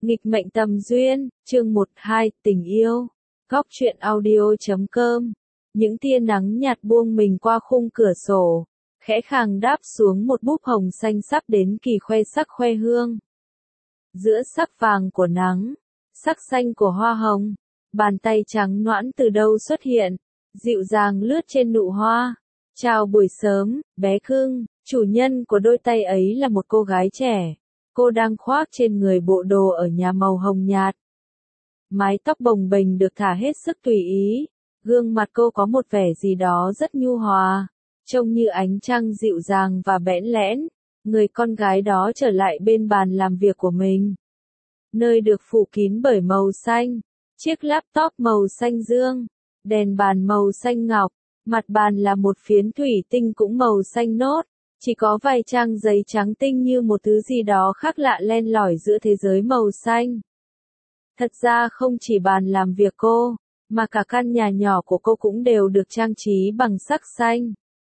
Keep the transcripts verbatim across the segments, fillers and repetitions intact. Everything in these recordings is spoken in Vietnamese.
Nghịch mệnh tầm duyên, chương một hai, tình yêu. Góc truyện audio chấm com. Những tia nắng nhạt buông mình qua khung cửa sổ, khẽ khàng đáp xuống một búp hồng xanh sắp đến kỳ khoe sắc khoe hương. Giữa sắc vàng của nắng, sắc xanh của hoa hồng, bàn tay trắng nõn từ đâu xuất hiện, dịu dàng lướt trên nụ hoa. Chào buổi sớm, bé cưng. Chủ nhân của đôi tay ấy là một cô gái trẻ. Cô đang khoác trên người bộ đồ ở nhà màu hồng nhạt. Mái tóc bồng bềnh được thả hết sức tùy ý. Gương mặt cô có một vẻ gì đó rất nhu hòa, trông như ánh trăng dịu dàng và bẽn lẽn. Người con gái đó trở lại bên bàn làm việc của mình, nơi được phủ kín bởi màu xanh. Chiếc laptop màu xanh dương, đèn bàn màu xanh ngọc, mặt bàn là một phiến thủy tinh cũng màu xanh nốt. Chỉ có vài trang giấy trắng tinh như một thứ gì đó khác lạ len lỏi giữa thế giới màu xanh. Thật ra không chỉ bàn làm việc cô, mà cả căn nhà nhỏ của cô cũng đều được trang trí bằng sắc xanh.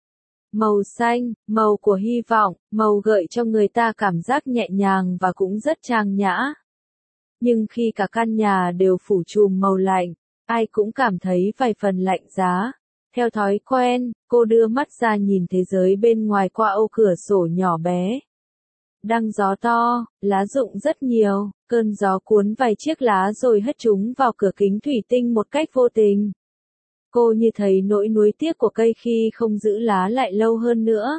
Màu xanh, màu của hy vọng, màu gợi cho người ta cảm giác nhẹ nhàng và cũng rất trang nhã. Nhưng khi cả căn nhà đều phủ trùm màu lạnh, ai cũng cảm thấy vài phần lạnh giá. Theo thói quen, cô đưa mắt ra nhìn thế giới bên ngoài qua ô cửa sổ nhỏ bé. Đang gió to, lá rụng rất nhiều, cơn gió cuốn vài chiếc lá rồi hất chúng vào cửa kính thủy tinh một cách vô tình. Cô như thấy nỗi nuối tiếc của cây khi không giữ lá lại lâu hơn nữa.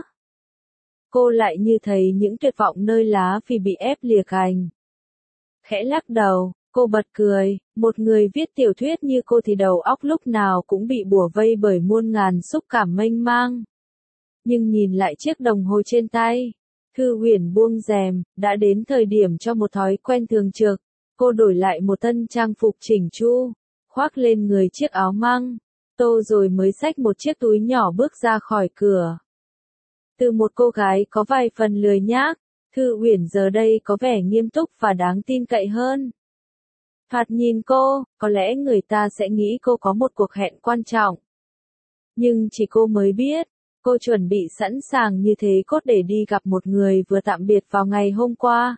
Cô lại như thấy những tuyệt vọng nơi lá vì bị ép lìa cành. Khẽ lắc đầu, cô bật cười. Một người viết tiểu thuyết như cô thì đầu óc lúc nào cũng bị bủa vây bởi muôn ngàn xúc cảm mênh mang. Nhưng nhìn lại chiếc đồng hồ trên tay, Thư Uyển buông rèm, đã đến thời điểm cho một thói quen thường trực. Cô đổi lại một thân trang phục chỉnh chu, khoác lên người chiếc áo măng tô rồi mới xách một chiếc túi nhỏ bước ra khỏi cửa. Từ một cô gái có vài phần lười nhác, Thư Uyển giờ đây có vẻ nghiêm túc và đáng tin cậy hơn. Thoạt nhìn cô, có lẽ người ta sẽ nghĩ cô có một cuộc hẹn quan trọng. Nhưng chỉ cô mới biết, cô chuẩn bị sẵn sàng như thế cốt để đi gặp một người vừa tạm biệt vào ngày hôm qua.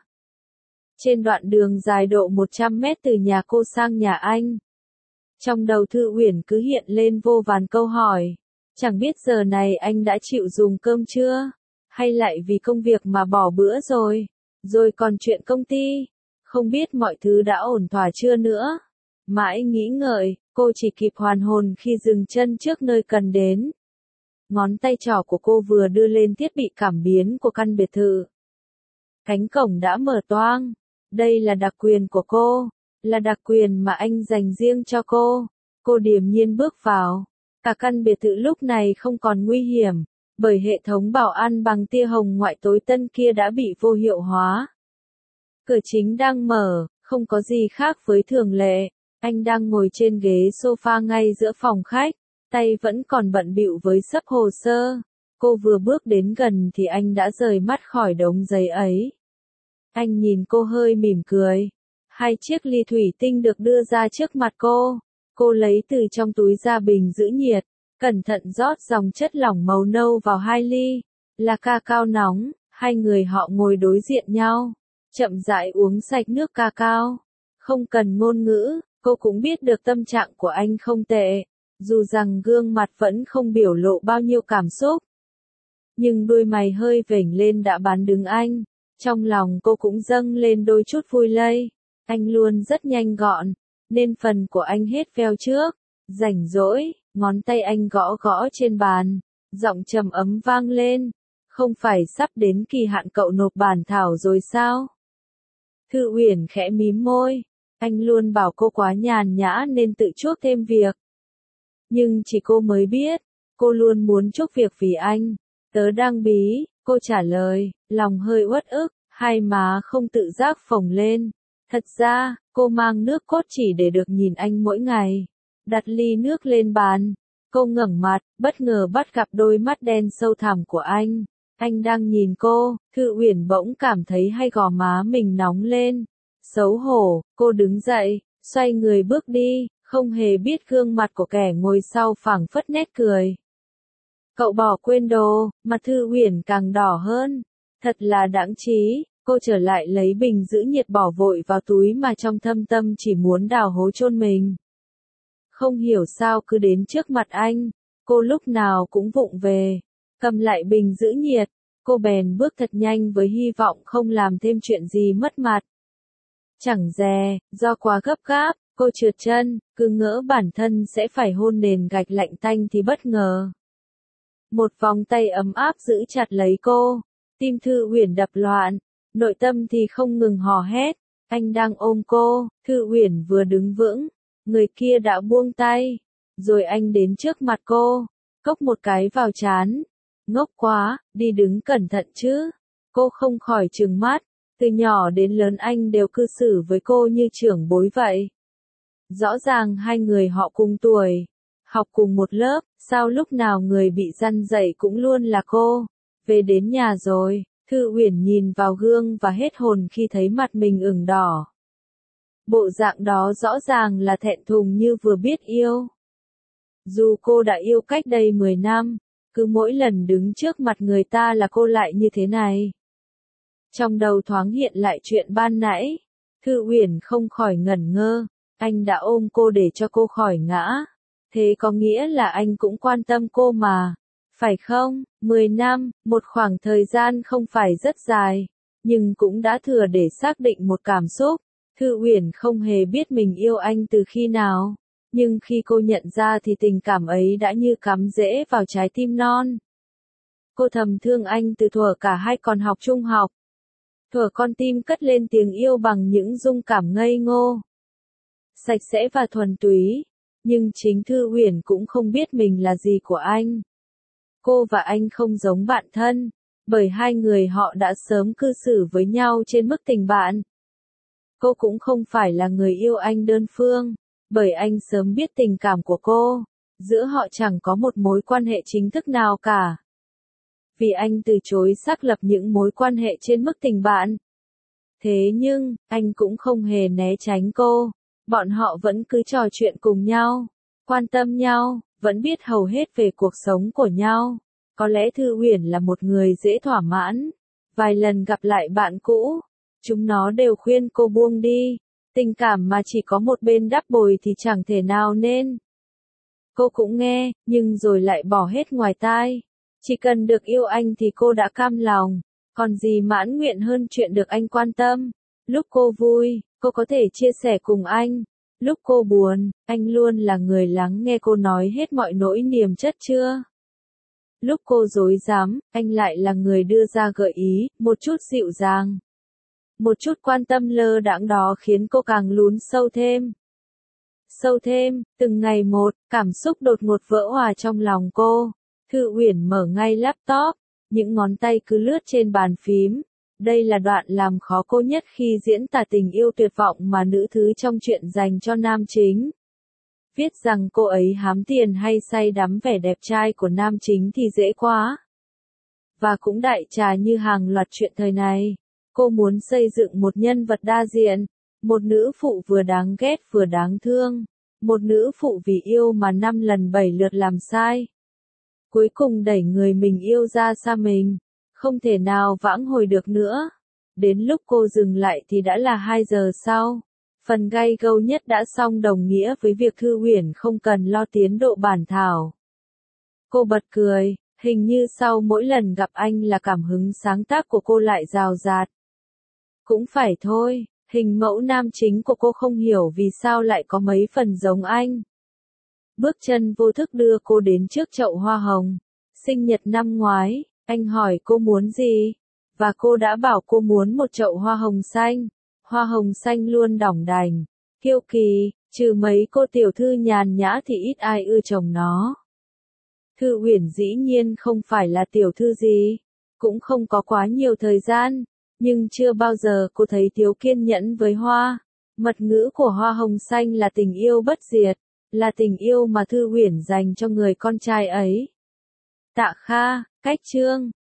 Trên đoạn đường dài độ một trăm mét từ nhà cô sang nhà anh, trong đầu Thư Uyển cứ hiện lên vô vàn câu hỏi. Chẳng biết giờ này anh đã chịu dùng cơm chưa? Hay lại vì công việc mà bỏ bữa rồi? Rồi còn chuyện công ty, không biết mọi thứ đã ổn thỏa chưa nữa? Mãi nghĩ ngợi, cô chỉ kịp hoàn hồn khi dừng chân trước nơi cần đến. Ngón tay trỏ của cô vừa đưa lên thiết bị cảm biến của căn biệt thự. Cánh cổng đã mở toang. Đây là đặc quyền của cô, là đặc quyền mà anh dành riêng cho cô. Cô điềm nhiên bước vào. Cả căn biệt thự lúc này không còn nguy hiểm, bởi hệ thống bảo an bằng tia hồng ngoại tối tân kia đã bị vô hiệu hóa. Cửa chính đang mở, không có gì khác với thường lệ. Anh đang ngồi trên ghế sofa ngay giữa phòng khách, tay vẫn còn bận bịu với xấp hồ sơ. Cô vừa bước đến gần thì anh đã rời mắt khỏi đống giấy ấy. Anh nhìn cô hơi mỉm cười. Hai chiếc ly thủy tinh được đưa ra trước mặt cô. Cô lấy từ trong túi ra bình giữ nhiệt, cẩn thận rót dòng chất lỏng màu nâu vào hai ly. Là ca cao nóng. Hai người họ ngồi đối diện nhau, chậm rãi uống sạch nước ca cao. Không cần ngôn ngữ, cô cũng biết được tâm trạng của anh không tệ, dù rằng gương mặt vẫn không biểu lộ bao nhiêu cảm xúc. Nhưng đôi mày hơi vểnh lên đã bán đứng anh. Trong lòng cô cũng dâng lên đôi chút vui lây. Anh luôn rất nhanh gọn, nên phần của anh hết veo trước. Rảnh rỗi, ngón tay anh gõ gõ trên bàn, giọng trầm ấm vang lên. Không phải sắp đến kỳ hạn cậu nộp bản thảo rồi sao? Thư Uyển khẽ mím môi. Anh luôn bảo cô quá nhàn nhã nên tự chuốc thêm việc. Nhưng chỉ cô mới biết, cô luôn muốn chuốc việc vì anh. Tớ đang bí, cô trả lời, lòng hơi uất ức, hai má không tự giác phồng lên. Thật ra, cô mang nước cốt chỉ để được nhìn anh mỗi ngày. Đặt ly nước lên bàn, cô ngẩng mặt, bất ngờ bắt gặp đôi mắt đen sâu thẳm của anh. Anh đang nhìn cô. Thư Uyển bỗng cảm thấy hai gò má mình nóng lên. Xấu hổ, cô đứng dậy, xoay người bước đi, không hề biết gương mặt của kẻ ngồi sau phảng phất nét cười. Cậu bỏ quên đồ, mặt Thư Uyển càng đỏ hơn. Thật là đãng trí, Cô trở lại lấy bình giữ nhiệt bỏ vội vào túi mà trong thâm tâm chỉ muốn đào hố chôn mình. Không hiểu sao cứ đến trước mặt anh, cô lúc nào cũng vụng về, cầm lại bình giữ nhiệt, cô bèn bước thật nhanh với hy vọng không làm thêm chuyện gì mất mặt. Chẳng dè, do quá gấp gáp, cô trượt chân, cứ ngỡ bản thân sẽ phải hôn nền gạch lạnh tanh thì bất ngờ. Một vòng tay ấm áp giữ chặt lấy cô, tim Thư Uyển đập loạn, nội tâm thì không ngừng hò hét, anh đang ôm cô, Thư Uyển vừa đứng vững, người kia đã buông tay, rồi anh đến trước mặt cô, cốc một cái vào trán, ngốc quá, đi đứng cẩn thận chứ, cô không khỏi trừng mắt, từ nhỏ đến lớn anh đều cư xử với cô như trưởng bối vậy. Rõ ràng hai người họ cùng tuổi, học cùng một lớp, sao lúc nào người bị răn dạy cũng luôn là cô. Về đến nhà rồi, Thư Uyển nhìn vào gương và hết hồn khi thấy mặt mình ửng đỏ. Bộ dạng đó rõ ràng là thẹn thùng như vừa biết yêu. Dù cô đã yêu cách đây mười năm, cứ mỗi lần đứng trước mặt người ta là cô lại như thế này. Trong đầu thoáng hiện lại chuyện ban nãy, Thư Uyển không khỏi ngẩn ngơ, anh đã ôm cô để cho cô khỏi ngã. Thế có nghĩa là anh cũng quan tâm cô mà, phải không? Mười năm, một khoảng thời gian không phải rất dài, nhưng cũng đã thừa để xác định một cảm xúc. Thư Uyển không hề biết mình yêu anh từ khi nào, nhưng khi cô nhận ra thì tình cảm ấy đã như cắm rễ vào trái tim non. Cô thầm thương anh từ thuở cả hai còn học trung học. Thuở con tim cất lên tiếng yêu bằng những dung cảm ngây ngô, sạch sẽ và thuần túy, nhưng chính Thư Uyển cũng không biết mình là gì của anh. Cô và anh không giống bạn thân, bởi hai người họ đã sớm cư xử với nhau trên mức tình bạn. Cô cũng không phải là người yêu anh đơn phương, bởi anh sớm biết tình cảm của cô, giữa họ chẳng có một mối quan hệ chính thức nào cả. Vì anh từ chối xác lập những mối quan hệ trên mức tình bạn. Thế nhưng, anh cũng không hề né tránh cô, bọn họ vẫn cứ trò chuyện cùng nhau, quan tâm nhau, vẫn biết hầu hết về cuộc sống của nhau. Có lẽ Thư Uyển là một người dễ thỏa mãn. Vài lần gặp lại bạn cũ, chúng nó đều khuyên cô buông đi. Tình cảm mà chỉ có một bên đắp bồi thì chẳng thể nào nên. Cô cũng nghe, nhưng rồi lại bỏ hết ngoài tai. Chỉ cần được yêu anh thì cô đã cam lòng. Còn gì mãn nguyện hơn chuyện được anh quan tâm. Lúc cô vui, cô có thể chia sẻ cùng anh. Lúc cô buồn, anh luôn là người lắng nghe cô nói hết mọi nỗi niềm chất chứa. Lúc cô rối rắm, anh lại là người đưa ra gợi ý, một chút dịu dàng. Một chút quan tâm lơ đãng đó khiến cô càng lún sâu thêm. Sâu thêm, từng ngày một, cảm xúc đột ngột vỡ hòa trong lòng cô. Thư Uyển mở ngay laptop, những ngón tay cứ lướt trên bàn phím. Đây là đoạn làm khó cô nhất khi diễn tả tình yêu tuyệt vọng mà nữ thứ trong truyện dành cho nam chính. Viết rằng cô ấy hám tiền hay say đắm vẻ đẹp trai của nam chính thì dễ quá. Và cũng đại trà như hàng loạt chuyện thời này. Cô muốn xây dựng một nhân vật đa diện, một nữ phụ vừa đáng ghét vừa đáng thương, một nữ phụ vì yêu mà năm lần bảy lượt làm sai. Cuối cùng đẩy người mình yêu ra xa mình, không thể nào vãng hồi được nữa. Đến lúc cô dừng lại thì đã là hai giờ sau. Phần gay gâu nhất đã xong đồng nghĩa với việc Thư Uyển không cần lo tiến độ bản thảo. Cô bật cười, hình như sau mỗi lần gặp anh là cảm hứng sáng tác của cô lại rào rạt. Cũng phải thôi, hình mẫu nam chính của cô không hiểu vì sao lại có mấy phần giống anh. Bước chân vô thức đưa cô đến trước chậu hoa hồng. Sinh nhật năm ngoái, anh hỏi cô muốn gì? Và cô đã bảo cô muốn một chậu hoa hồng xanh. Hoa hồng xanh luôn đỏng đành, kiêu kỳ, trừ mấy cô tiểu thư nhàn nhã thì ít ai ưa trồng nó. Thư Uyển dĩ nhiên không phải là tiểu thư gì, cũng không có quá nhiều thời gian, nhưng chưa bao giờ cô thấy thiếu kiên nhẫn với hoa. Mật ngữ của hoa hồng xanh là tình yêu bất diệt, là tình yêu mà Thư Uyển dành cho người con trai ấy. Tạ Kha, cách chương